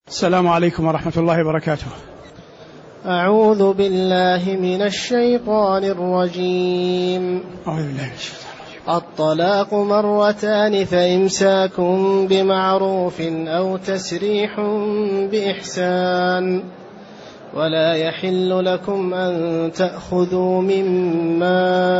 السلام عليكم ورحمة الله وبركاته. أعوذ بالله من الشيطان الرجيم. الطلاق مرتان فإمساك بمعروف أو تسريح بإحسان ولا يحل لكم أن تأخذوا مما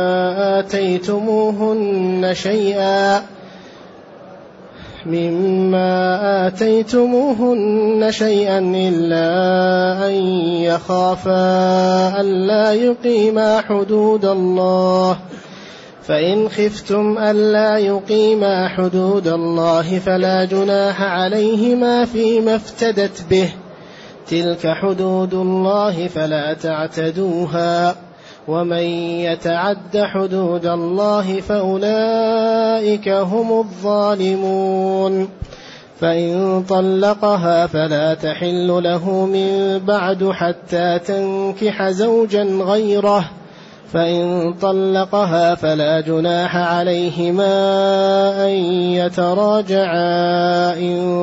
آتيتموهن شيئا إلا أن يخافا ألا يقيما حدود الله، فإن خفتم ألا يقيما حدود الله فلا جناح عليهما فيما افتدت به، تلك حدود الله فلا تعتدوها، ومن يتعد حدود الله فأولئك هم الظالمون. فإن طلقها فلا تحل له من بعد حتى تنكح زوجا غيره، فإن طلقها فلا جناح عليهما أن يتراجعا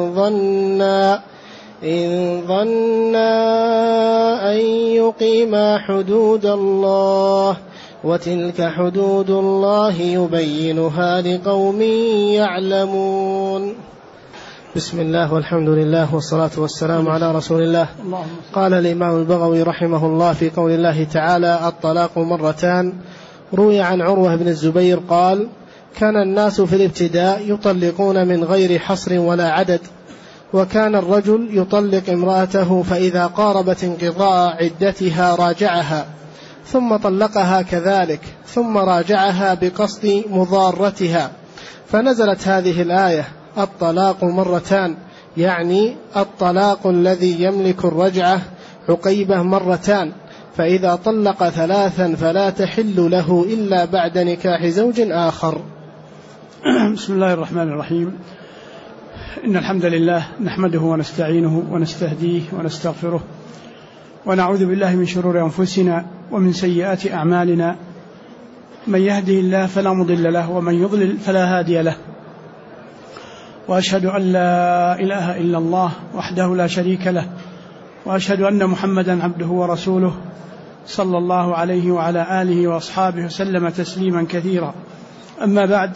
إن ظنا أن يقيما حدود الله، وتلك حدود الله يبينها لقوم يعلمون. بسم الله والحمد لله والصلاة والسلام على رسول الله. قال الإمام البغوي رحمه الله في قول الله تعالى: الطلاق مرتان. روي عن عروة بن الزبير قال: كان الناس في الابتداء يطلقون من غير حصر ولا عدد، وكان الرجل يطلق امرأته فإذا قاربت انقضاء عدتها راجعها، ثم طلقها كذلك، ثم راجعها بقصد مضارتها، فنزلت هذه الآية: الطلاق مرتان، يعني الطلاق الذي يملك الرجعة عقيبة مرتان، فإذا طلق ثلاثا فلا تحل له إلا بعد نكاح زوج آخر. بسم الله الرحمن الرحيم. إن الحمد لله نحمده ونستعينه ونستهديه ونستغفره، ونعوذ بالله من شرور أنفسنا ومن سيئات أعمالنا، من يهده الله فلا مضل له ومن يضلل فلا هادي له، وأشهد أن لا إله إلا الله وحده لا شريك له، وأشهد أن محمدا عبده ورسوله صلى الله عليه وعلى آله وأصحابه وسلم تسليما كثيرا. أما بعد،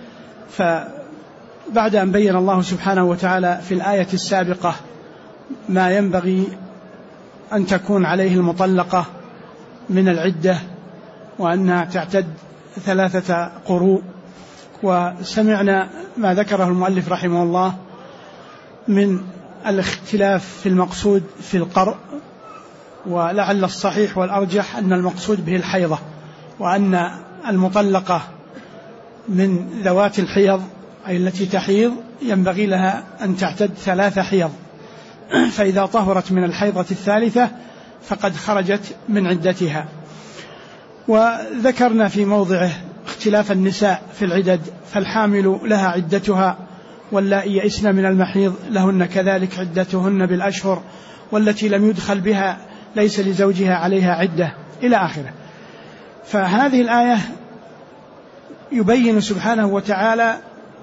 فبعد أن بين الله سبحانه وتعالى في الآية السابقة ما ينبغي أن تكون عليه المطلقة من العدة، وأنها تعتد 3 قروء، وسمعنا ما ذكره المؤلف رحمه الله من الاختلاف في المقصود في القرء، ولعل الصحيح والأرجح أن المقصود به الحيضة، وأن المطلقة من ذوات الحيض أي التي تحيض ينبغي لها أن تعتد 3 حيض، فإذا طهرت من الحيضة الثالثة فقد خرجت من عدتها. وذكرنا في موضعه اختلاف النساء في العدد، فالحامل لها عدتها، واللائي يئسن من المحيض لهن كذلك عدتهن بالأشهر، والتي لم يدخل بها ليس لزوجها عليها عدة، إلى آخره. فهذه الآية يبين سبحانه وتعالى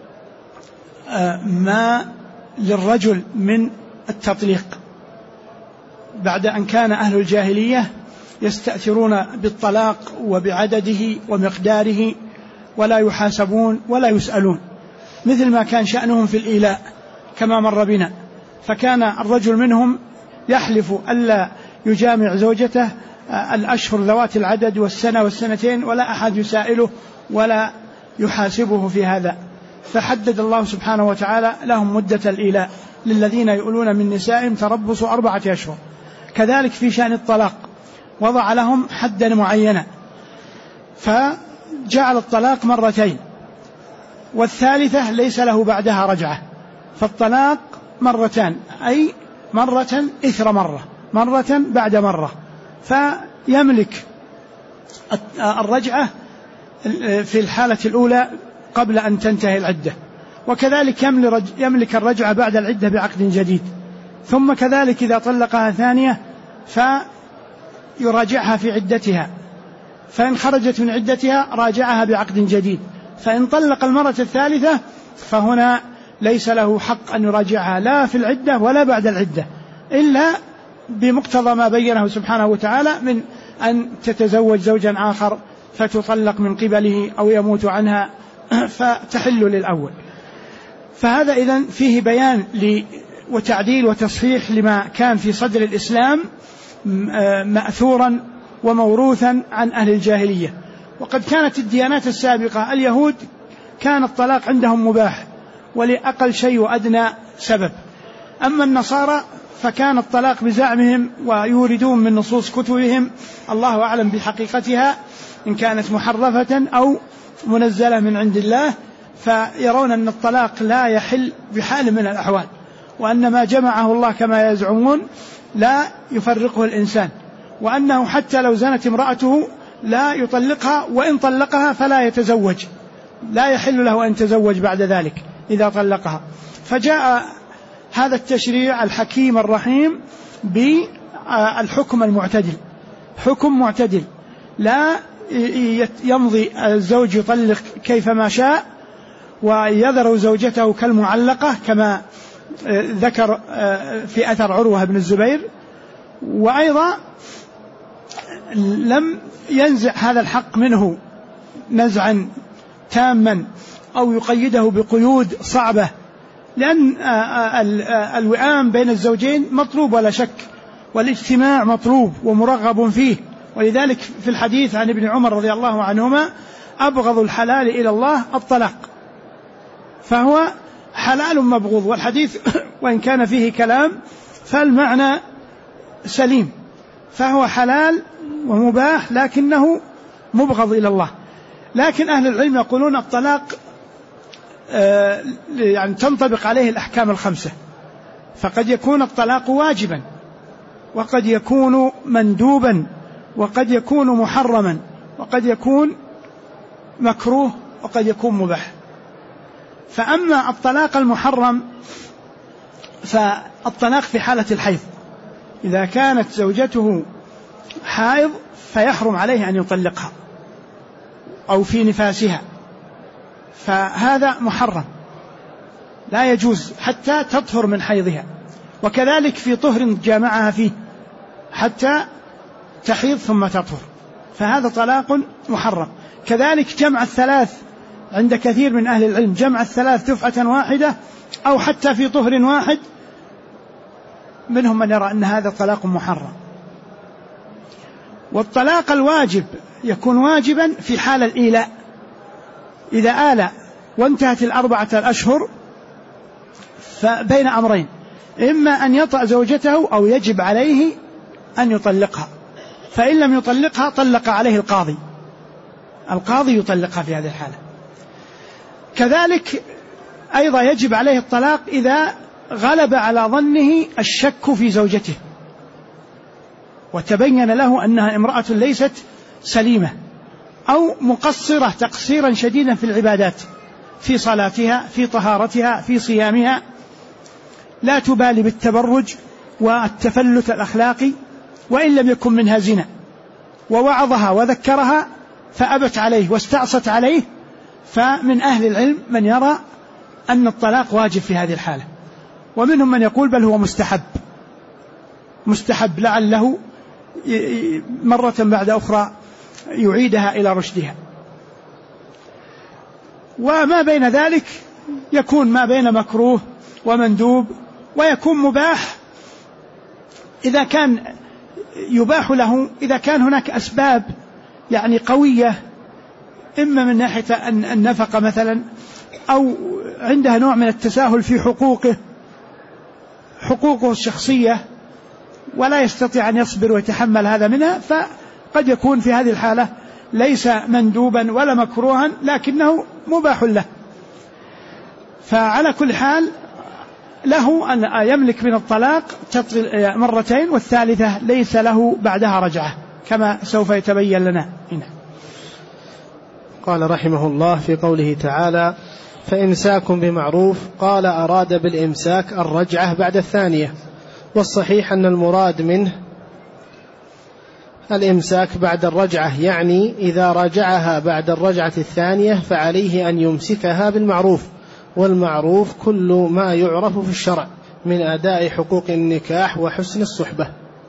ما للرجل من التطليق، بعد أن كان أهل الجاهلية يستأثرون بالطلاق وبعدده ومقداره ولا يحاسبون ولا يسألون، مثل ما كان شأنهم في الإيلاء كما مر بنا. فكان الرجل منهم يحلف ألا يجامع زوجته الأشهر ذوات العدد والسنة والسنتين، ولا أحد يسائله ولا يحاسبه في هذا. فحدد الله سبحانه وتعالى لهم مدة الإيلاء للذين يؤلون من نسائهم تربص 4 أشهر. كذلك في شأن الطلاق وضع لهم حدا معينا، فجعل الطلاق 2، والثالثة ليس له بعدها رجعة، فالطلاق 2، أي مرة إثر مرة، مرة بعد مرة، فيملك الرجعة في الحالة الأولى قبل أن تنتهي العدة، وكذلك يملك الرجعة بعد العدة بعقد جديد، ثم كذلك إذا طلقها ثانية فيراجعها في عدتها، فإن خرجت من عدتها راجعها بعقد جديد، فإن طلق المرة الثالثة فهنا ليس له حق أن يراجعها لا في العدة ولا بعد العدة إلا بمقتضى ما بينه سبحانه وتعالى من أن تتزوج زوجا آخر فتطلق من قبله أو يموت عنها فتحل للأول. فهذا إذن فيه بيان وتعديل وتصحيح لما كان في صدر الإسلام مأثورا وموروثا عن أهل الجاهلية. وقد كانت الديانات السابقة اليهود كان الطلاق عندهم مباح ولأقل شيء وأدنى سبب. أما النصارى فكان الطلاق بزعمهم ويوردون من نصوص كتبهم الله أعلم بحقيقتها إن كانت محرفة أو منزلة من عند الله، فيرون أن الطلاق لا يحل بحال من الأحوال، وأن ما جمعه الله كما يزعمون لا يفرقه الإنسان، وأنه حتى لو زنت امرأته لا يطلقها، وإن طلقها فلا يتزوج، لا يحل له أن يتزوج بعد ذلك إذا طلقها. فجاء هذا التشريع الحكيم الرحيم بالحكم المعتدل، حكم معتدل لا يمضي الزوج يطلق كيفما شاء ويذر زوجته كالمعلقة كما ذكر في أثر عروة بن الزبير. وأيضا لم ينزع هذا الحق منه نزعا تاما أو يقيده بقيود صعبة، لأن الوئام بين الزوجين مطلوب ولا شك، والاجتماع مطلوب ومرغب فيه. ولذلك في الحديث عن ابن عمر رضي الله عنهما أبغض الحلال إلى الله الطلاق، فهو حلال مبغوض. والحديث وإن كان فيه كلام فالمعنى سليم، فهو حلال ومباح لكنه مبغض إلى الله. لكن أهل العلم يقولون الطلاق يعني تنطبق عليه الأحكام الخمسة، فقد يكون الطلاق واجبا، وقد يكون مندوبا، وقد يكون محرما، وقد يكون مكروه، وقد يكون مباح. فأما الطلاق المحرم فالطلاق في حالة الحيض، إذا كانت زوجته حائض فيحرم عليه أن يطلقها، أو في نفاسها، فهذا محرم لا يجوز حتى تطهر من حيضها. وكذلك في طهر جامعها فيه حتى تحيض ثم تطهر، فهذا طلاق محرم. كذلك جمع الثلاث عند كثير من أهل العلم، جمع الثلاث دفعة واحدة أو حتى في طهر واحد، منهم من يرى أن هذا طلاق محرم. والطلاق الواجب يكون واجبا في حال الإيلاء، إذا آل وانتهت 4 أشهر فبين أمرين، إما أن يطأ زوجته أو يجب عليه أن يطلقها، فإن لم يطلقها طلق عليه القاضي يطلقها في هذه الحالة. كذلك أيضا يجب عليه الطلاق إذا غلب على ظنه الشك في زوجته وتبين له أنها امرأة ليست سليمة أو مقصرة تقصيرا شديدا في العبادات، في صلاتها، في طهارتها، في صيامها، لا تبالي بالتبرج والتفلت الأخلاقي، وإن لم يكن منها زنا، ووعظها وذكرها فأبت عليه واستعصت عليه، فمن أهل العلم من يرى أن الطلاق واجب في هذه الحالة، ومنهم من يقول بل هو مستحب لعله مرة بعد أخرى يعيدها إلى رشدها. وما بين ذلك يكون ما بين مكروه ومندوب، ويكون مباح إذا كان يباح له إذا كان هناك أسباب يعني قوية، إما من ناحية النفقة مثلا، أو عندها نوع من التساهل في حقوقه الشخصية ولا يستطيع أن يصبر ويتحمل هذا منها، فقد يكون في هذه الحالة ليس مندوبا ولا مكروها لكنه مباح له. فعلى كل حال له أن يملك من الطلاق 2 مرات، والثالثة ليس له بعدها رجعة كما سوف يتبين لنا هنا. قال رحمه الله في قوله تعالى فإمساك بمعروف، قال أراد بالإمساك الرجعة بعد الثانية، والصحيح أن المراد منه الإمساك بعد الرجعة، يعني إذا رجعها بعد الرجعة الثانية فعليه أن يمسكها بالمعروف، والمعروف كل ما يعرف في الشرع من أداء حقوق النكاح وحسن الصحبة.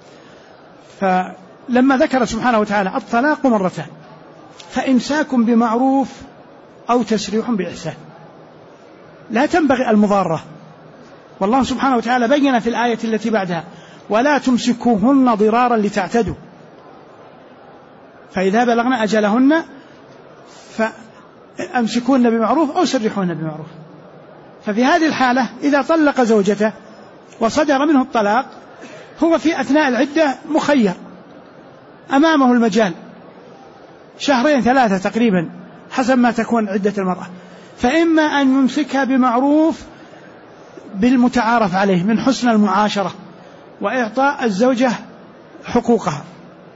فلما ذكر سبحانه وتعالى الطلاق مرتان، فإمساك بمعروف أو تسريح بإحسان، لا تنبغي المضارة. والله سبحانه وتعالى بين في الآية التي بعدها: ولا تمسكوهن ضرارا لتعتدوا، فإذا بلغن أجلهن فأمسكوهن بمعروف أو سرحوهن بمعروف. ففي هذه الحالة إذا طلق زوجته وصدر منه الطلاق، هو في أثناء العدة مخير، أمامه المجال 2-3 تقريبا حسب ما تكون عدة المرأة، فإما أن يمسكها بمعروف بالمتعارف عليه من حسن المعاشرة وإعطاء الزوجة حقوقها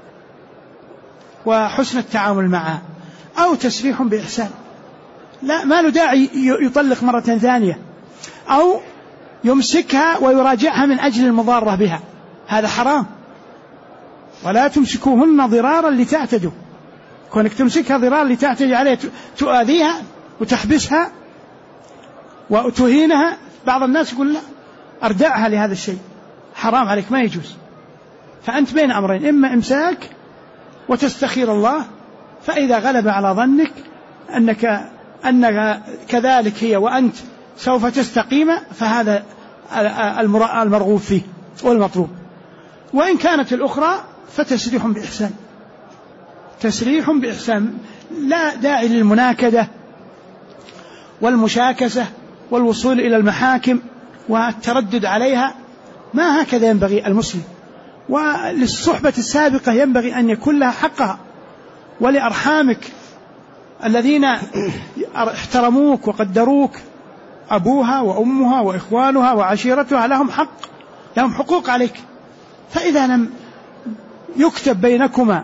وحسن التعامل معها، أو تسريح بإحسان، لا ما له داعي يطلق مرة ثانية، أو يمسكها ويراجعها من أجل المضارة بها، هذا حرام. ولا تمسكوهن ضرارا لتعتدوا، كونك تمسكها ضرارا لتعتدي عليها، تؤذيها وتحبسها وتهينها. بعض الناس يقول لا أردعها لهذا الشيء، حرام عليك، ما يجوز. فأنت بين أمرين: إما إمساك وتستخير الله، فإذا غلب على ظنك أنك كذلك هي وأنت سوف تستقيم، فهذا المرغوب فيه والمطلوب. وإن كانت الأخرى فتسريح بإحسان، تسريح بإحسان، لا داعي للمناكدة والمشاكسة والوصول إلى المحاكم والتردد عليها، ما هكذا ينبغي المسلم. وللصحبة السابقة ينبغي أن يكون لها حقها، ولأرحامك الذين احترموك وقدروك، أبوها وأمها وإخوانها وعشيرتها، لهم حق، لهم حقوق عليك. فإذا لم يكتب بينكما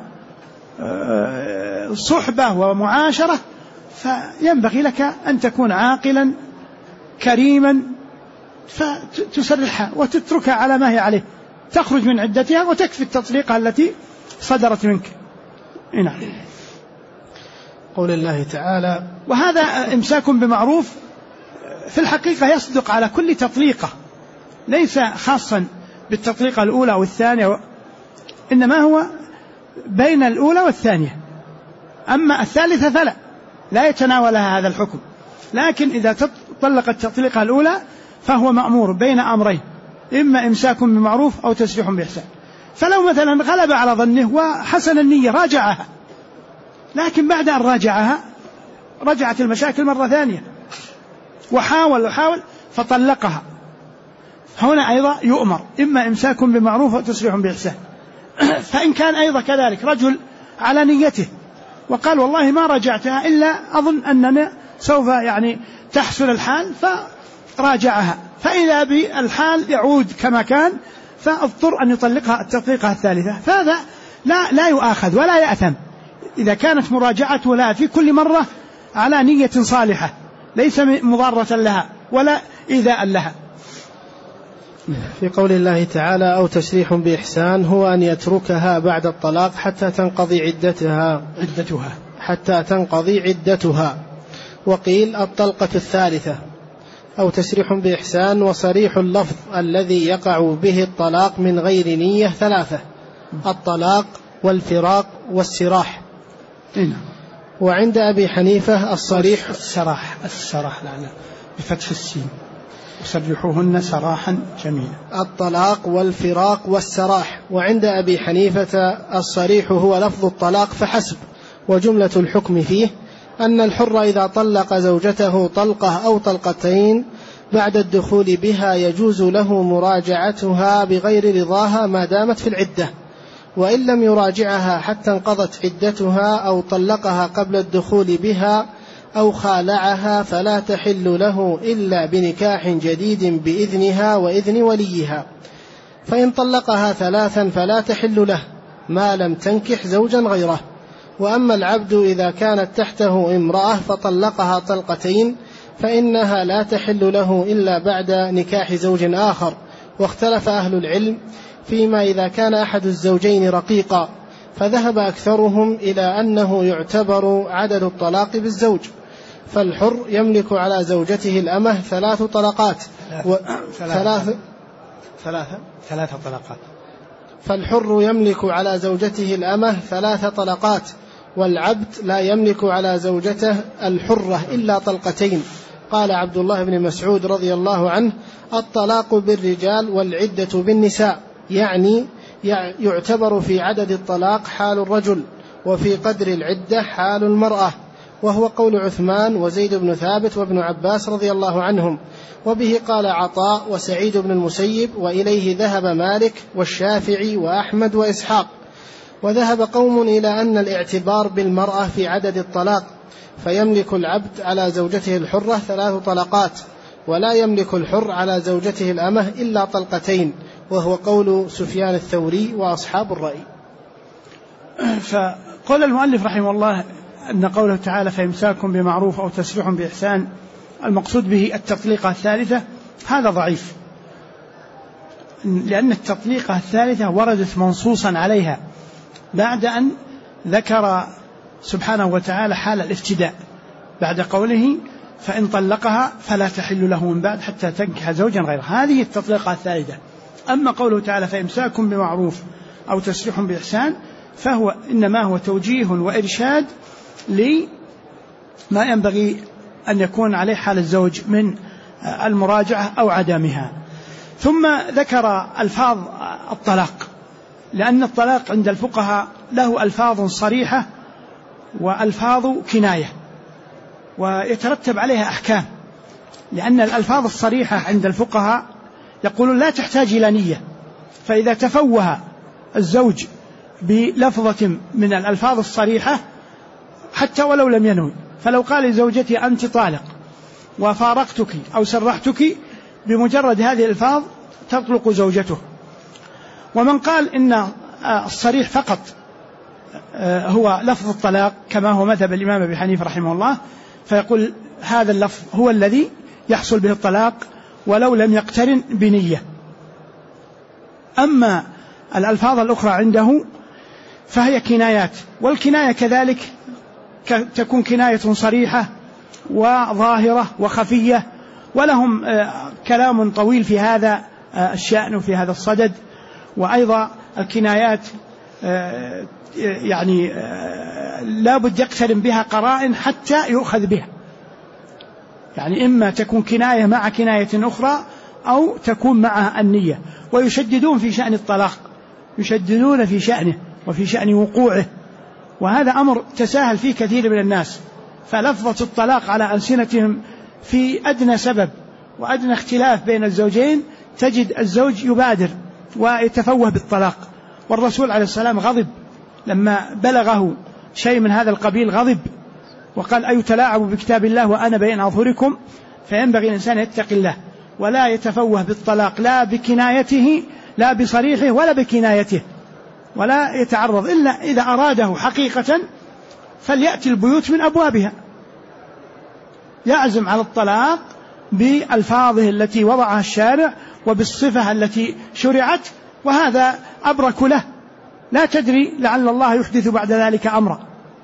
صحبة ومعاشرة، فينبغي لك أن تكون عاقلا كريما، فتسرحها وتتركها على ما هي عليه، تخرج من عدتها وتكفي التطليقة التي صدرت منك. نعم. قول الله تعالى: وهذا إمساك بمعروف في الحقيقة يصدق على كل تطليقة، ليس خاصا بالتطليقة الأولى والثانية، إنما هو بين الأولى والثانية. أما الثالثة فلا، لا يتناولها هذا الحكم. لكن إذا طلقت التطليقة الأولى فهو مأمور بين أمرين: إما إمساك بمعروف أو تسريح بإحسان. فلو مثلا غلب على ظنه وحسن النية راجعها، لكن بعد أن راجعها رجعت المشاكل مرة ثانية، وحاول فطلقها، هنا أيضا يؤمر إما إمساك بمعروف أو تسريح بإحسان. فإن كان أيضا كذلك رجل على نيته وقال: والله ما رجعتها إلا أظن أننا سوف تحصل الحال، فراجعها، فإذا بالحال يعود كما كان، فاضطر أن يطلقها التطليقة الثالثة، فهذا لا يؤاخذ ولا يأثم إذا كانت مراجعته لها في كل مرة على نية صالحة، ليس مضارة لها ولا إيذاء لها. في قول الله تعالى: أو تسريح بإحسان، هو أن يتركها بعد الطلاق حتى تنقضي عدتها. وقيل الطلقة الثالثة. أو تسريح بإحسان وصريح اللفظ الذي يقع به الطلاق من غير نية 3: الطلاق والفراق والسراح. وعند أبي حنيفة الصريح السراح بفتح السين، وسرحوهن سراحا جميلا. الطلاق والفراق والسراح. وعند أبي حنيفة الصريح هو لفظ الطلاق فحسب، وجملة الحكم فيه أن الحر إذا طلق زوجته طلقة أو طلقتين بعد الدخول بها يجوز له مراجعتها بغير رضاها ما دامت في العدة، وإن لم يراجعها حتى انقضت عدتها أو طلقها قبل الدخول بها أو خالعها فلا تحل له إلا بنكاح جديد بإذنها وإذن وليها. فإن طلقها 3 فلا تحل له ما لم تنكح زوجا غيره. وأما العبد إذا كانت تحته امرأة فطلقها طلقتين فإنها لا تحل له إلا بعد نكاح زوج آخر. واختلف أهل العلم فيما إذا كان أحد الزوجين رقيقا، فذهب أكثرهم إلى أنه يعتبر عدد الطلاق بالزوج، فالحر يملك على زوجته الأمة 3 طلقات ثلاث طلقات. فالحر يملك على زوجته الأمة 3 طلقات، والعبد لا يملك على زوجته الحرة إلا طلقتين. قال عبد الله بن مسعود رضي الله عنه: الطلاق بالرجال والعدة بالنساء، يعني يعتبر في عدد الطلاق حال الرجل، وفي قدر العدة حال المرأة، وهو قول عثمان وزيد بن ثابت وابن عباس رضي الله عنهم. وبه قال عطاء وسعيد بن المسيب، وإليه ذهب مالك والشافعي وأحمد وإسحاق. وذهب قوم إلى أن الاعتبار بالمرأة في عدد الطلاق، فيملك العبد على زوجته الحرة 3 طلقات، ولا يملك الحر على زوجته الأمة إلا طلقتين، وهو قول سفيان الثوري وأصحاب الرأي. فقال المؤلف رحمه الله أن قوله تعالى: فإمساك بمعروف أو تسريح بإحسان، المقصود به التطليقة الثالثة، هذا ضعيف، لأن التطليقة الثالثة وردت منصوصا عليها بعد أن ذكر سبحانه وتعالى حال الافتداء، بعد قوله: فإن طلقها فلا تحل له من بعد حتى تنكح زوجا غيره. هذه التطليقة الثالثة. أما قوله تعالى: فإمساك بمعروف أو تسريح بإحسان، فهو إنما هو توجيه وإرشاد لما ينبغي أن يكون عليه حال الزوج من المراجعة أو عدمها. ثم ذكر ألفاظ الطلاق، لأن الطلاق عند الفقهاء له ألفاظ صريحة وألفاظ كناية، ويترتب عليها أحكام، لأن الألفاظ الصريحة عند الفقهاء يقولون لا تحتاج إلى نية، فإذا تفوه الزوج بلفظة من الألفاظ الصريحة حتى ولو لم ينوي، فلو قال لزوجتي أنت طالق وفارقتك أو سرحتك، بمجرد هذه الألفاظ تطلق زوجته. ومن قال إن الصريح فقط هو لفظ الطلاق كما هو مذهب الإمام أبي حنيفة رحمه الله، فيقول هذا اللفظ هو الذي يحصل به الطلاق ولو لم يقترن بنية. أما الألفاظ الأخرى عنده فهي كنايات، والكناية كذلك تكون كناية صريحة وظاهرة وخفية، ولهم كلام طويل في هذا الشأن وفي هذا الصدد. وأيضا الكنايات يعني لا بد يقترن بها قرائن حتى يؤخذ بها، يعني إما تكون كناية مع كناية أخرى أو تكون معها النية. ويشددون في شأن الطلاق، يشددون في شأنه وفي شأن وقوعه، وهذا أمر تساهل فيه كثير من الناس، فلفظة الطلاق على ألسنتهم في أدنى سبب وأدنى اختلاف بين الزوجين تجد الزوج يبادر ويتفوه بالطلاق. والرسول عليه السلام غضب لما بلغه شيء من هذا القبيل، غضب وقال: أيتلاعب بكتاب الله وأنا بين أظهركم؟ فينبغي الإنسان يتقي الله ولا يتفوه بالطلاق، لا بكنايته لا بصريحه ولا بكنايته، ولا يتعرض إلا إذا أراده حقيقة، فليأتي البيوت من أبوابها، يعزم على الطلاق بألفاظه التي وضعها الشارع وبالصفة التي شرعت، وهذا أبرك له، لا تدري لعل الله يحدث بعد ذلك أمرا.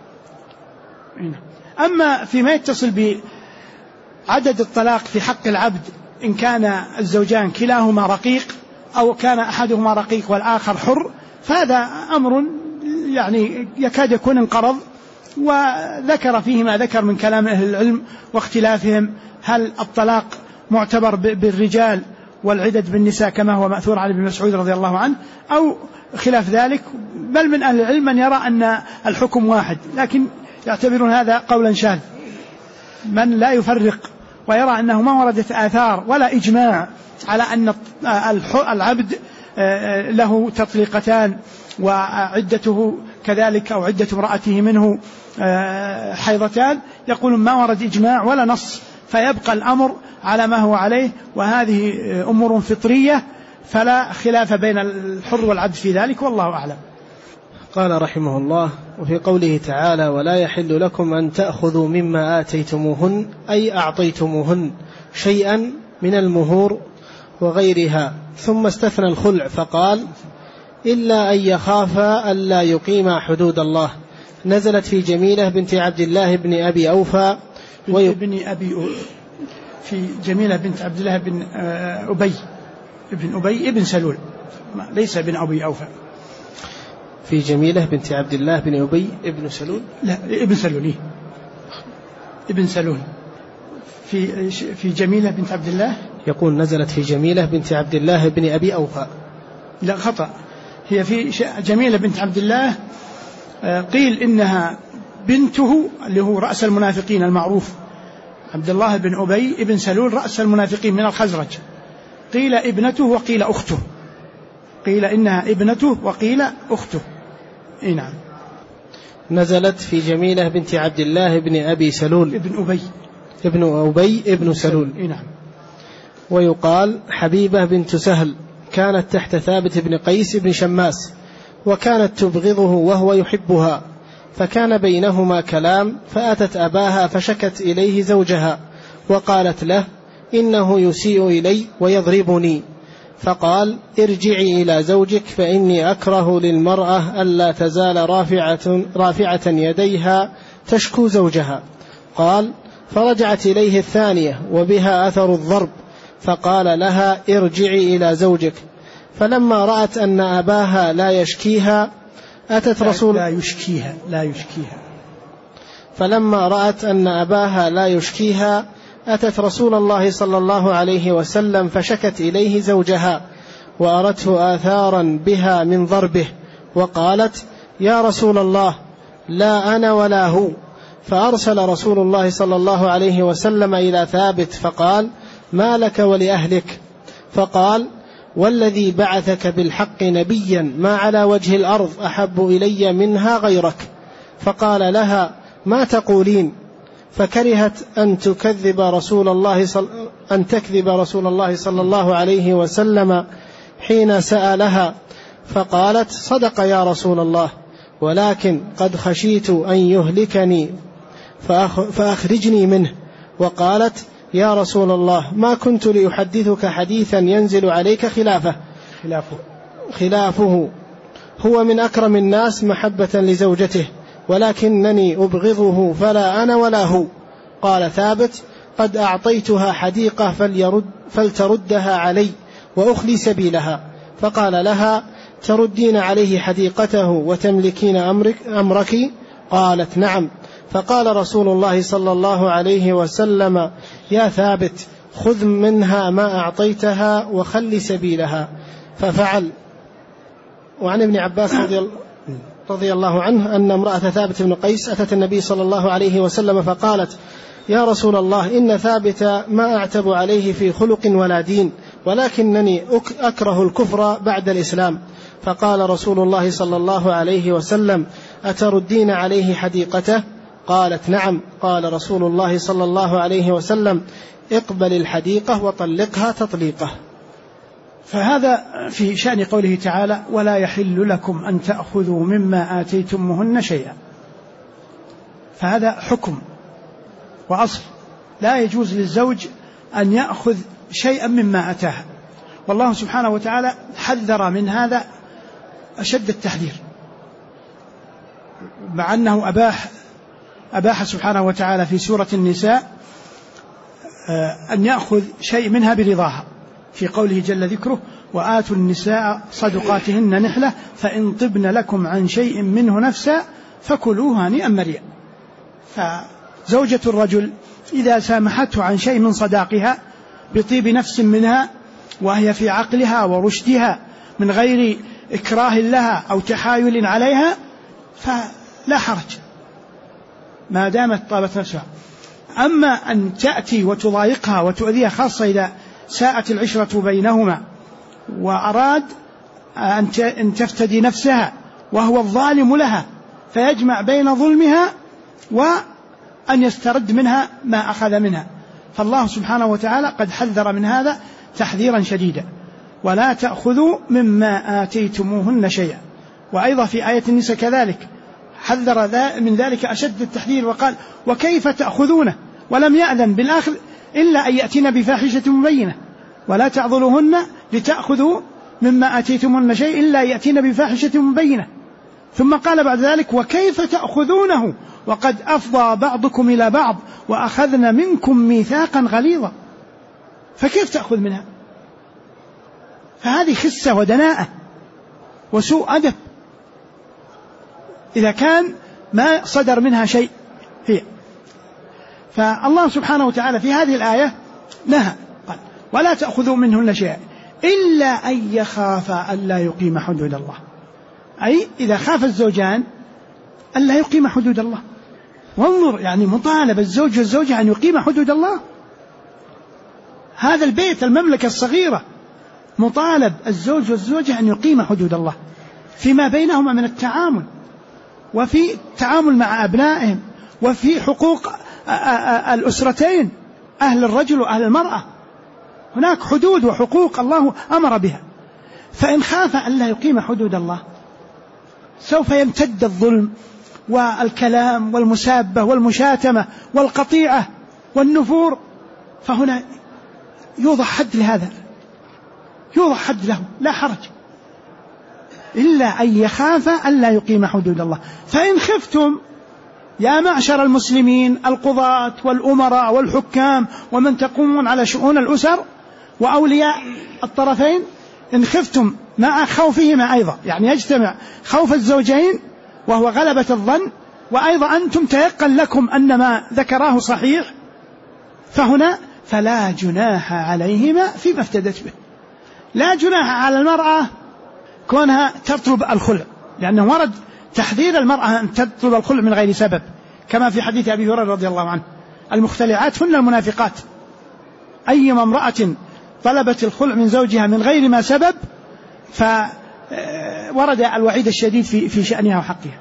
أما فيما يتصل بعدد الطلاق في حق العبد، إن كان الزوجان كلاهما رقيق أو كان أحدهما رقيق والآخر حر، فهذا أمر يعني يكاد يكون انقرض، وذكر فيه ما ذكر من كلام أهل العلم واختلافهم، هل الطلاق معتبر بالرجال والعدد بالنساء كما هو مأثور عن ابن مسعود رضي الله عنه، أو خلاف ذلك. بل من أهل العلم من يرى أن الحكم واحد، لكن يعتبرون هذا قولا شاذ، من لا يفرق ويرى أنه ما وردت آثار ولا إجماع على أن العبد له تطليقتان وعدته كذلك أو عدة امرأته منه حيضتان، يقولون ما ورد إجماع ولا نص، فيبقى الأمر على ما هو عليه، وهذه أمور فطرية فلا خلاف بين الحر والعبد في ذلك، والله أعلم. قال رحمه الله: وفي قوله تعالى: ولا يحل لكم أن تأخذوا مما آتيتموهن، أي أعطيتموهن شيئا من المهور وغيرها، ثم استثنى الخلع فقال: إلا أن يخافا ألا يقيما حدود الله، نزلت في جميلة بنت عبد الله بن أبي أوفى ابن أبي في جميلة بنت عبد الله بن أبي ابن أبي ابن سلول، ليس ابن أبي أوفى. في جميلة بنت عبد الله بن أبي ابن سلول، لا ابن سلول، ابن سلول. في جميلة بنت عبد الله يقول نزلت في جميلة بنت عبد الله بن أبي أوفى. لا خطأ، هي في جميلة بنت عبد الله. قيل إنها بنته اللي هو رأس المنافقين المعروف عبد الله بن أبي ابن سلول رأس المنافقين من الخزرج. قيل ابنته وقيل أخته، قيل إنها ابنته وقيل أخته. نعم. نزلت في جميلة بنت عبد الله بن أبي سلول ابن أبي ابن سلول. نعم. ويقال حبيبة بنت سهل كانت تحت ثابت بن قيس بن شماس، وكانت تبغضه وهو يحبها، فكان بينهما كلام، فأتت أباها فشكت إليه زوجها وقالت له إنه يسيء إلي ويضربني، فقال ارجعي إلى زوجك فإني أكره للمرأة ألا تزال رافعة يديها تشكو زوجها. قال فرجعت إليه الثانية وبها أثر الضرب، فقال لها ارجعي إلى زوجك. فلما رأت أن أباها لا يشكيها أتت فلما رأت أن أباها لا يشكيها أتت رسول الله صلى الله عليه وسلم فشكت إليه زوجها وأرته آثارا بها من ضربه، وقالت يا رسول الله لا أنا ولا هو. فأرسل رسول الله صلى الله عليه وسلم إلى ثابت فقال ما لك ولأهلك؟ فقال والذي بعثك بالحق نبيا ما على وجه الأرض أحب إلي منها غيرك. فقال لها ما تقولين؟ فكرهت أن تكذب رسول الله صلى الله عليه وسلم حين سألها، فقالت صدق يا رسول الله، ولكن قد خشيت أن يهلكني فأخرجني منه. وقالت يا رسول الله ما كنت لأحدثك حديثا ينزل عليك خلافه، هو من أكرم الناس محبة لزوجته، ولكنني أبغضه فلا أنا ولا هو. قال ثابت قد أعطيتها حديقة فلتردها علي وأخلي سبيلها. فقال لها تردين عليه حديقته وتملكين أمرك؟ قالت نعم. فقال رسول الله صلى الله عليه وسلم يا ثابت خذ منها ما أعطيتها وخل سبيلها، ففعل. وعن ابن عباس رضي الله عنه أن امرأة ثابت بن قيس أتت النبي صلى الله عليه وسلم فقالت يا رسول الله إن ثابت ما أعتب عليه في خلق ولا دين، ولكنني أكره الكفر بعد الإسلام. فقال رسول الله صلى الله عليه وسلم أتردين عليه حديقته؟ قالت نعم. قال رسول الله صلى الله عليه وسلم اقبل الحديقة وطلقها تطليقه. فهذا في شأن قوله تعالى ولا يحل لكم أن تأخذوا مما آتيتموهن شيئا، فهذا حكم وأصل، لا يجوز للزوج أن يأخذ شيئا مما أتاها، والله سبحانه وتعالى حذر من هذا أشد التحذير، مع أنه أباح سبحانه وتعالى في سورة النساء أن يأخذ شيء منها برضاها في قوله جل ذكره وآتوا النساء صدقاتهن نحلة فإن طبن لكم عن شيء منه نفسا فكلوه هنيئا مريئا. فزوجة الرجل إذا سامحته عن شيء من صداقها بطيب نفس منها وهي في عقلها ورشدها من غير إكراه لها أو تحايل عليها فلا حرج ما دامت طابت نفسها. أما أن تأتي وتضايقها وتؤذيها، خاصة إذا ساءت العشرة بينهما وأراد أن تفتدي نفسها وهو الظالم لها، فيجمع بين ظلمها وأن يسترد منها ما أخذ منها، فالله سبحانه وتعالى قد حذر من هذا تحذيرا شديدا، ولا تأخذوا مما آتيتموهن شيئا. وأيضا في آية النساء كذلك حذر من ذلك أشد التحذير وقال وكيف تأخذونه ولم يأذن بالآخر إلا أن يأتين بفاحشة مبينة، ولا تعضلوهن لتأخذوا مما آتيتموهن شيء إلا يأتين بفاحشة مبينة. ثم قال بعد ذلك وكيف تأخذونه وقد أفضى بعضكم إلى بعض وأخذنا منكم ميثاقا غليظا. فكيف تأخذ منها؟ فهذه خسة ودناءة وسوء أدب إذا كان ما صدر منها شيء هي. فالله سبحانه وتعالى في هذه الآية نهى قال ولا تأخذوا منهن شيئا إلا أن يخافا ألا يقيم حدود الله، أي إذا خاف الزوجان ألا يقيم حدود الله. وانظر يعني مطالب الزوج والزوجة أن يقيم حدود الله. هذا البيت المملكة الصغيرة مطالب الزوج والزوجة أن يقيم حدود الله فيما بينهما من التعامل، وفي التعامل مع أبنائهم، وفي حقوق الأسرتين أهل الرجل وأهل المرأة. هناك حدود وحقوق الله أمر بها. فإن خاف أن لا يقيم حدود الله سوف يمتد الظلم والكلام والمسابة والمشاتمة والقطيعة والنفور. فهنا يوضع حد لهذا، يوضع حد له لا حرج، إلا أن يخاف أن لا يقيم حدود الله. فإن خفتم يا معشر المسلمين القضاة والأمراء والحكام ومن تقومون على شؤون الأسر وأولياء الطرفين، إن خفتم مع خوفهما أيضا، يعني يجتمع خوف الزوجين وهو غلبة الظن، وأيضا أنتم تيقن لكم أن ما ذكراه صحيح، فهنا فلا جناح عليهما فيما افتدت به. لا جناح على المرأة كونها تطلب الخلع، لأنه ورد تحذير المرأة أن تطلب الخلع من غير سبب، كما في حديث أبي هريرة رضي الله عنه المختلعات هن المنافقات. أيما امرأة طلبت الخلع من زوجها من غير ما سبب فورد الوعيد الشديد في شأنها وحقها.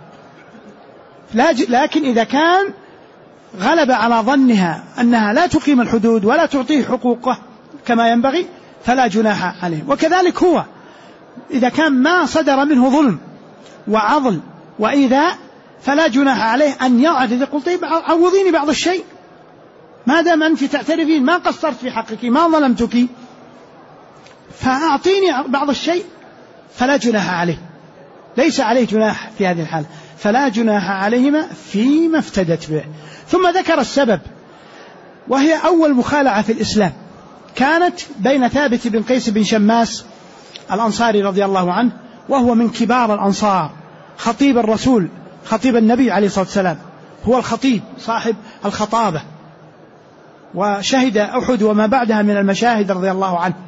لكن إذا كان غلب على ظنها أنها لا تقيم الحدود ولا تعطيه حقوقه كما ينبغي فلا جناح عليه. وكذلك هو إذا كان ما صدر منه ظلم وعضل وإيذاء فلا جناح عليه أن يعد. إذا قلت طيب عوضيني بعض الشيء، ما دام أنت تعترفين ما قصرت في حقك ما ظلمتك فأعطيني بعض الشيء، فلا جناح عليه، ليس عليه جناح في هذه الحالة، فلا جناح عليهما فيما افتدت به. ثم ذكر السبب، وهي أول مخالعة في الإسلام كانت بين ثابت بن قيس بن شماس الأنصاري رضي الله عنه، وهو من كبار الأنصار، خطيب الرسول، خطيب النبي عليه الصلاة والسلام، هو الخطيب صاحب الخطابة، وشهد أحد وما بعدها من المشاهد رضي الله عنه.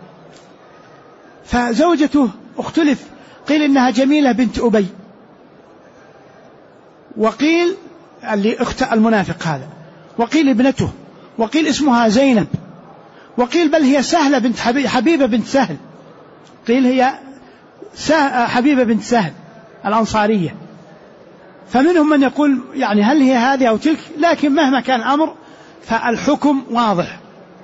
فزوجته اختلف، قيل إنها جميلة بنت أبي، وقيل اللي أخت المنافق هذا، وقيل ابنته، وقيل اسمها زينب، وقيل بل هي سهلة بنت حبيبة بنت سهل، قيل هي حبيبة بنت سهل الأنصارية. فمنهم من يقول يعني هل هي هذه أو تلك، لكن مهما كان الأمر فالحكم واضح.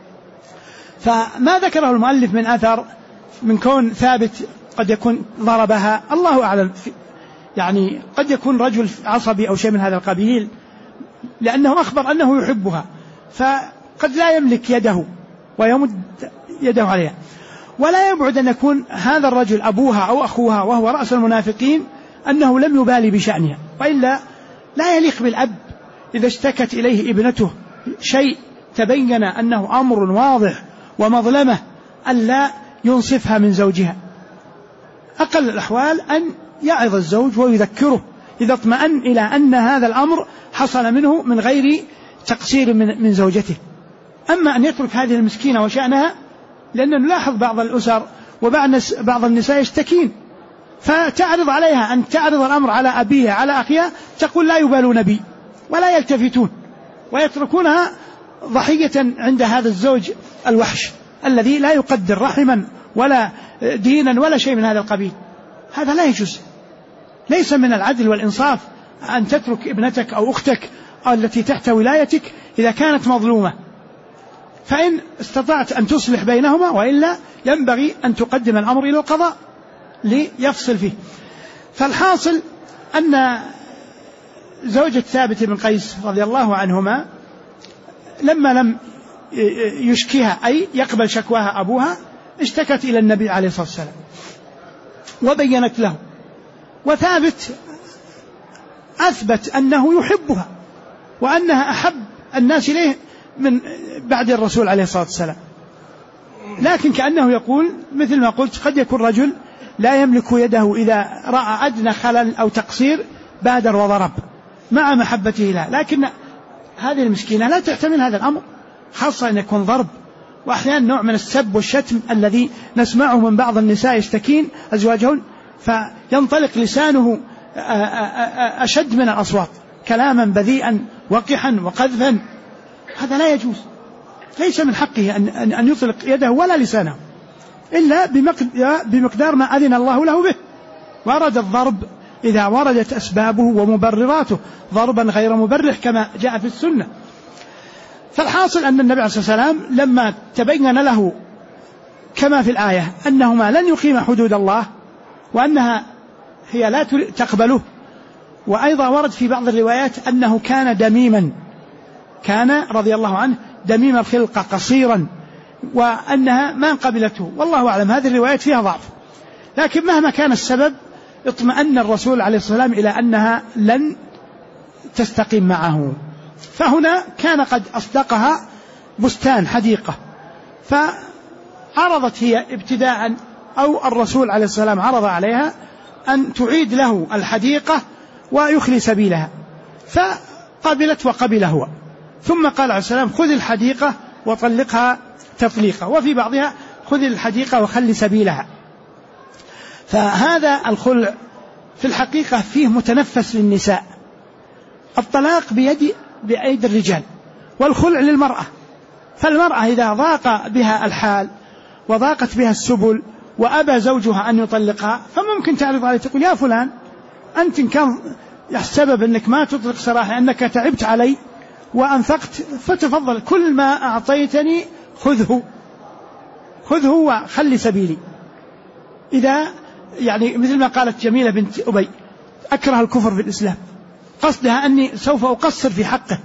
فما ذكره المؤلف من أثر من كون ثابت قد يكون ضربها، الله أعلم، يعني قد يكون رجل عصبي أو شيء من هذا القبيل، لأنه أخبر أنه يحبها، فقد لا يملك يده ويمد يده عليها. ولا يبعد أن يكون هذا الرجل أبوها أو أخوها وهو رأس المنافقين أنه لم يبالي بشأنها، وإلا لا يليق بالأب إذا اشتكت إليه ابنته شيء تبين أنه أمر واضح ومظلمة ألا ينصفها من زوجها. أقل الأحوال أن يعظ الزوج ويذكره إذا اطمأن إلى أن هذا الأمر حصل منه من غير تقصير من زوجته. أما أن يترك هذه المسكينة وشأنها، لأننا نلاحظ بعض الأسر وبعض النساء يشتكين، فتعرض عليها أن تعرض الأمر على أبيها على أخيها، تقول لا يبالون بي ولا يلتفتون، ويتركونها ضحية عند هذا الزوج الوحش الذي لا يقدر رحما ولا دينا ولا شيء من هذا القبيل. هذا لا يجوز، ليس من العدل والإنصاف أن تترك ابنتك أو أختك التي تحت ولايتك إذا كانت مظلومة، فإن استطعت أن تصلح بينهما، وإلا ينبغي أن تقدم الأمر إلى القضاء ليفصل فيه. فالحاصل أن زوجة ثابت بن قيس رضي الله عنهما لما لم يشكيها أي يقبل شكواها أبوها، اشتكت إلى النبي عليه الصلاة والسلام وبينت له، وثابت أثبت أنه يحبها وأنها أحب الناس إليه من بعد الرسول عليه الصلاة والسلام. لكن كأنه يقول مثل ما قلت قد يكون رجل لا يملك يده، إذا رأى أدنى خلل أو تقصير بادر وضرب مع محبته له، لكن هذه المسكينة لا تحتمل هذا الأمر، خاصة أن يكون ضرب، وأحيانا نوع من السب والشتم الذي نسمعه من بعض النساء يشتكين أزواجهن فينطلق لسانه أشد من الأصوات، كلاما بذيئا وقحا وقذفا، هذا لا يجوز. ليس من حقه أن يطلق يده ولا لسانه إلا بمقدار ما أذن الله له به. ورد الضرب إذا وردت أسبابه ومبرراته ضربا غير مبرح كما جاء في السنة. فالحاصل أن النبي عليه الصلاة والسلام لما تبين له كما في الآية أنهما لن يقيم حدود الله وأنها هي لا تقبله، وأيضا ورد في بعض الروايات أنه كان دميما، كان رضي الله عنه دميم الخلقة قصيرا، وأنها ما قبلته، والله أعلم هذه الروايات فيها ضعف، لكن مهما كان السبب اطمأن الرسول عليه الصلاة والسلام إلى أنها لن تستقيم معه. فهنا كان قد أصدقها بستان حديقة، فعرضت هي ابتداء أو الرسول عليه الصلاة والسلام عرض عليها أن تعيد له الحديقة ويخلي سبيلها، فقبلت وقبل هو، ثم قال عليه السلام خذ الحديقة وطلقها تطليقة، وفي بعضها خذ الحديقة وخلي سبيلها. فهذا الخلع في الحقيقة فيه متنفس للنساء، الطلاق بأيدي الرجال والخلع للمرأة، فالمرأة إذا ضاق بها الحال وضاقت بها السبل وأبى زوجها أن يطلقها فممكن تعرض عليه تقول يا فلان أنت إن كان السبب أنك ما تطلق صراحة أنك تعبت علي وأنفقت فتفضل كل ما أعطيتني خذه وخلي سبيلي. إذا يعني مثل ما قالت جميلة بنت أبي أكره الكفر في الإسلام، قصدها أني سوف أقصر في حقه،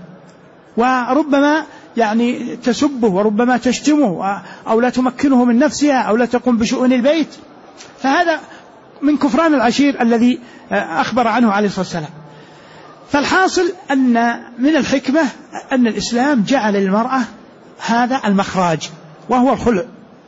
وربما يعني تسبه وربما تشتمه أو لا تمكنه من نفسها أو لا تقوم بشؤون البيت، فهذا من كفران العشير الذي أخبر عنه عليه الصلاة والسلام. فالحاصل أن من الحكمة أن الإسلام جعل للمرأة هذا المخراج وهو الخلع،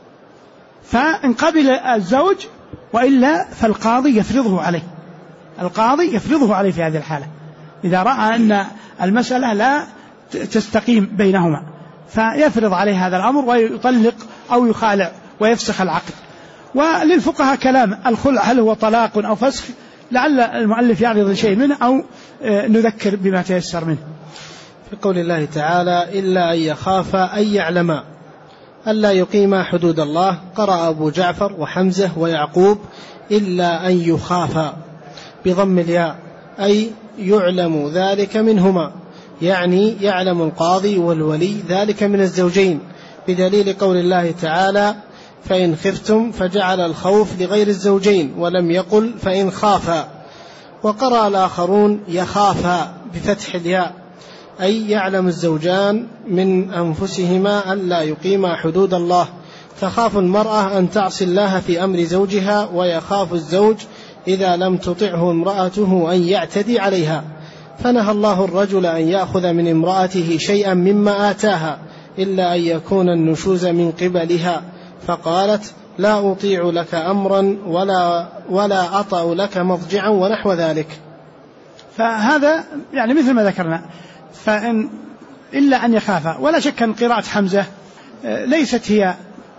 فإن قبل الزوج وإلا فالقاضي يفرضه عليه، القاضي يفرضه عليه في هذه الحالة إذا رأى أن المسألة لا تستقيم بينهما، فيفرض عليه هذا الأمر ويطلق أو يخالع ويفسخ العقد. وللفقهاء كلام الخلع هل هو طلاق أو فسخ، لعل المؤلف يعرض شيء منه أو نذكر بما تيسر منه. في قول الله تعالى إلا أن يخاف أن يعلم ألا يقيم حدود الله، قرأ أبو جعفر وحمزة ويعقوب إلا أن يخاف بضم الياء أي يعلم ذلك منهما، يعني يعلم القاضي والولي ذلك من الزوجين، بدليل قول الله تعالى فإن خفتم، فجعل الخوف لغير الزوجين ولم يقل فإن خافا. وقرأ الآخرون يخافا بفتح الياء أي يعلم الزوجان من أنفسهما أن لا يقيما حدود الله، تخاف المرأة أن تعصي الله في أمر زوجها، ويخاف الزوج إذا لم تطعه امرأته أن يعتدي عليها، فنهى الله الرجل أن يأخذ من امرأته شيئا مما آتاها إلا أن يكون النشوز من قبلها، فقالت لا أطيع لك أمرا ولا أطأ لك مضجعا ونحو ذلك. فهذا يعني مثل ما ذكرنا، فإن إلا أن يخاف، ولا شك أن قراءة حمزة ليست هي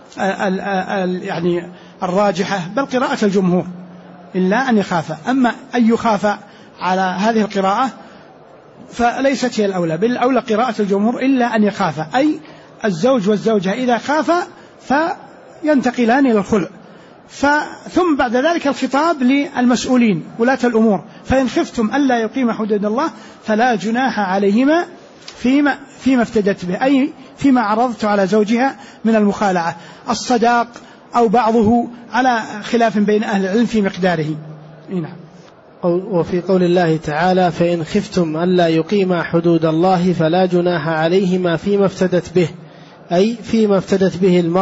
يعني الراجحة، بل قراءة الجمهور إلا أن يخاف. أما أن يخاف على هذه القراءة فليست هي الأولى، بل الأولى قراءة الجمهور إلا أن يخاف، أي الزوج والزوجة إذا خافا فينتقلان إلى الخلع. ثم بعد ذلك الخطاب للمسؤولين ولاة الأمور، فإن خفتم ألا يقيم حدود الله فلا جناح عليهما فيما افتدت به، أي فيما عرضت على زوجها من المخالعة، الصداق أو بعضه على خلاف بين أهل العلم في مقداره. نعم. وفي قول الله تعالى فإن خفتم ألا يقيم حدود الله فلا جناح عليهما فيما افتدت به، أي فيما افتدت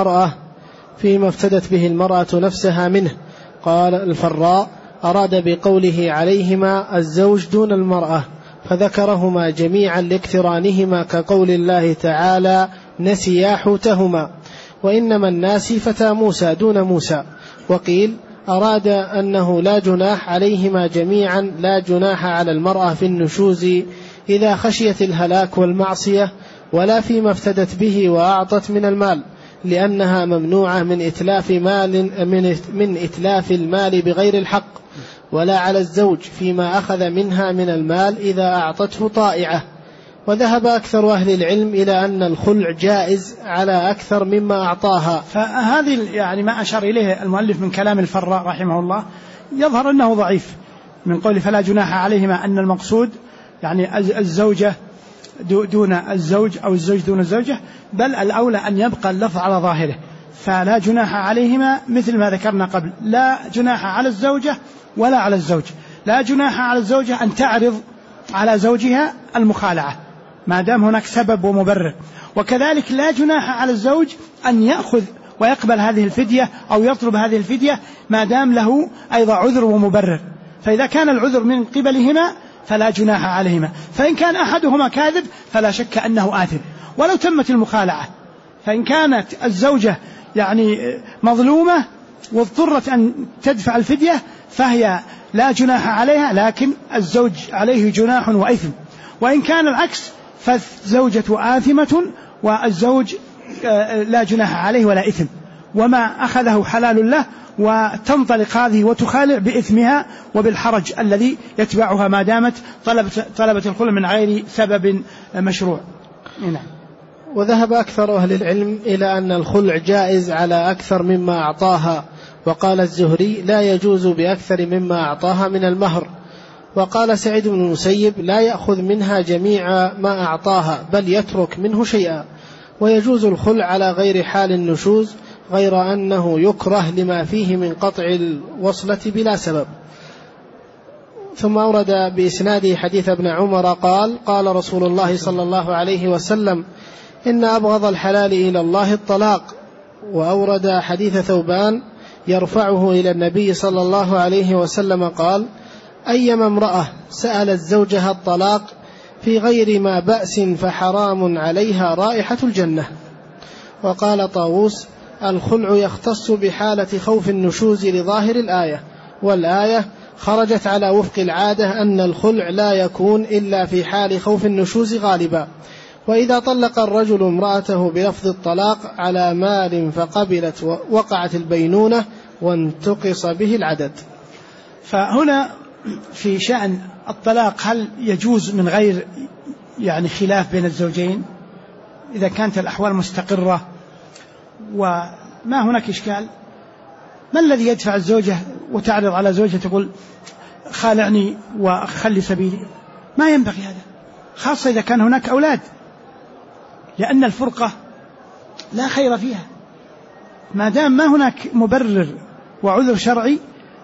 به المرأة نفسها منه. قال الفراء أراد بقوله عليهما الزوج دون المرأة، فذكرهما جميعا لاقترانهما كقول الله تعالى نسيا حوتهما، وإنما الناسي فتى موسى دون موسى. وقيل أراد أنه لا جناح عليهما جميعا، لا جناح على المرأة في النشوز إذا خشيت الهلاك والمعصية، ولا فيما افتدت به وأعطت من المال، لأنها ممنوعة من إتلاف المال بغير الحق، ولا على الزوج فيما أخذ منها من المال إذا أعطته طائعة. وذهب أكثر أهل العلم إلى أن الخلع جائز على أكثر مما أعطاها. فهذه يعني ما أشار إليه المؤلف من كلام الفراء رحمه الله يظهر أنه ضعيف من قول فلا جناح عليهما، أن المقصود يعني الزوجة دون الزوج أو الزوج دون الزوجة، بل الأولى أن يبقى اللفظ على ظاهره، فلا جناح عليهما مثل ما ذكرنا قبل، لا جناح على الزوجة ولا على الزوج. لا جناح على الزوجة أن تعرض على زوجها المخالعة ما دام هناك سبب ومبرر، وكذلك لا جناح على الزوج أن يأخذ ويقبل هذه الفدية أو يطلب هذه الفدية ما دام له أيضا عذر ومبرر. فإذا كان العذر من قبلهما فلا جناح عليهما، فإن كان أحدهما كاذب فلا شك أنه آثم ولو تمت المخالعة. فإن كانت الزوجة يعني مظلومة واضطرت أن تدفع الفدية فهي لا جناح عليها، لكن الزوج عليه جناح وإثم. وإن كان العكس فالزوجة آثمة والزوج لا جناح عليه ولا إثم، وما أخذه حلال له، وتنطلق هذه وتخالع بإثمها وبالحرج الذي يتبعها ما دامت طلبت الخلع من غير سبب مشروع. وذهب أكثر أهل العلم إلى أن الخلع جائز على أكثر مما أعطاها، وقال الزهري لا يجوز بأكثر مما أعطاها من المهر. وقال سعيد بن المسيب لا يأخذ منها جميع ما أعطاها بل يترك منه شيئا. ويجوز الخلع على غير حال النشوز، غير أنه يكره لما فيه من قطع الوصلة بلا سبب. ثم أورد بإسناده حديث ابن عمر قال قال رسول الله صلى الله عليه وسلم إن أبغض الحلال إلى الله الطلاق. وأورد حديث ثوبان يرفعه إلى النبي صلى الله عليه وسلم قال أيما امرأة سألت زوجها الطلاق في غير ما بأس فحرام عليها رائحة الجنة. وقال طاووس الخلع يختص بحالة خوف النشوز لظاهر الآية، والآية خرجت على وفق العادة أن الخلع لا يكون إلا في حال خوف النشوز غالبا. وإذا طلق الرجل امرأته بلفظ الطلاق على مال فقبلت وقعت البينونة وانتقص به العدد. فهنا في شأن الطلاق هل يجوز من غير يعني خلاف بين الزوجين إذا كانت الأحوال مستقرة وما هناك إشكال؟ ما الذي يدفع الزوجة وتعرض على زوجها تقول خالعني وخلي سبيلي؟ ما ينبغي هذا، خاصة إذا كان هناك أولاد، لأن الفرقة لا خير فيها ما دام ما هناك مبرر وعذر شرعي،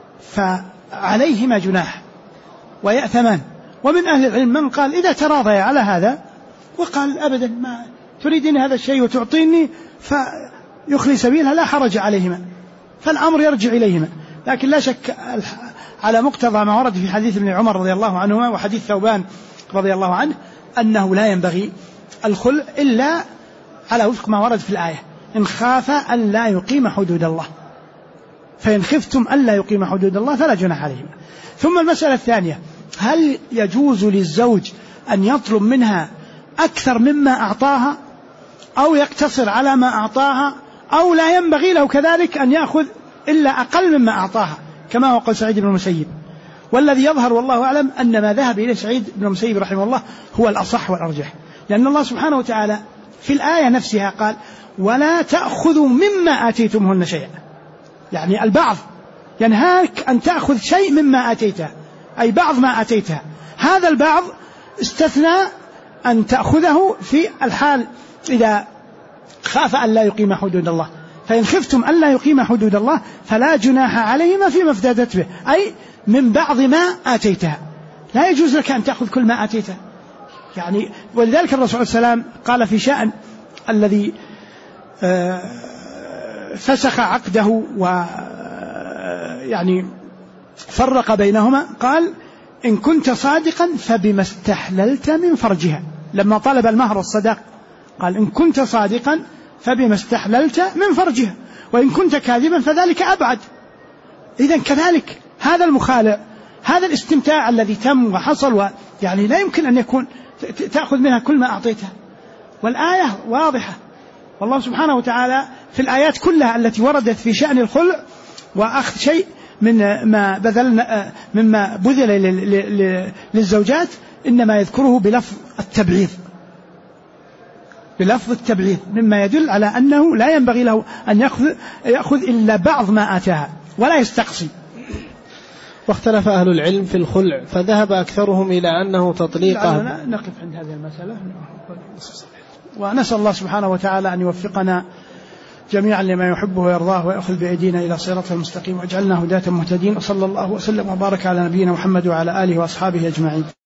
فعليهما جناح ويأثمان. ومن أهل العلم من قال إذا تراضي على هذا وقال أبدا ما تريدين هذا الشيء وتعطيني فيخلي سبيلها لا حرج عليهما، فالأمر يرجع إليهما. لكن لا شك على مقتضى ما ورد في حديث ابن عمر رضي الله عنهما وحديث ثوبان رضي الله عنه أنه لا ينبغي الخلع إلا على وفق ما ورد في الآية إن خاف أن لا يقيم حدود الله، فإن خفتم أن لا يقيم حدود الله فلا جناح عليهما. ثم المسألة الثانية، هل يجوز للزوج أن يطلب منها أكثر مما أعطاها أو يقتصر على ما أعطاها، أو لا ينبغي له كذلك أن يأخذ إلا أقل مما أعطاها كما هو قول سعيد بن المسيب؟ والذي يظهر والله أعلم أن ما ذهب إليه سعيد بن المسيب رحمه الله هو الأصح والأرجح، لأن الله سبحانه وتعالى في الآية نفسها قال ولا تأخذوا مما آتيتمهن شيئا، يعني البعض ينهاك أن تأخذ شيء مما آتيتها، أي بعض ما آتيتها. هذا البعض استثنى أن تأخذه في الحال إذا خاف أن لا يقيم حدود الله، فإن خفتم أن لا يقيم حدود الله فلا جناح عليهما فيما افتدت به، أي من بعض ما آتيتها. لا يجوز لك أن تأخذ كل ما آتيتها يعني. ولذلك الرسول صلى الله عليه وسلم قال في شأن الذي فسخ عقده ويعني فرق بينهما، قال إن كنت صادقا فبما استحللت من فرجها. لما طلب المهر والصداق قال إن كنت صادقا فبما استحللت من فرجها، وإن كنت كاذبا فذلك أبعد. إذن كذلك هذا المخالع، هذا الاستمتاع الذي تم وحصل يعني لا يمكن أن يكون تأخذ منها كل ما أعطيتها. والآية واضحة، والله سبحانه وتعالى في الآيات كلها التي وردت في شأن الخلع وأخذ شيء من ما بذلنا مما بذل للزوجات إنما يذكره بلفظ التبعيض، بلفظ التبعيض، مما يدل على أنه لا ينبغي له أن يأخذ إلا بعض ما آتاها ولا يستقصي. واختلف أهل العلم في الخلع، فذهب أكثرهم إلى أنه تطليقه. نقف عند هذه المسألة، ونسأل الله سبحانه وتعالى أن يوفقنا جميعا لما يحبه ويرضاه ويأخذ بأيدينا إلى صراط المستقيم، واجعلنا هداة مهتدين، وصلى الله وسلم وبارك على نبينا محمد وعلى آله وأصحابه أجمعين.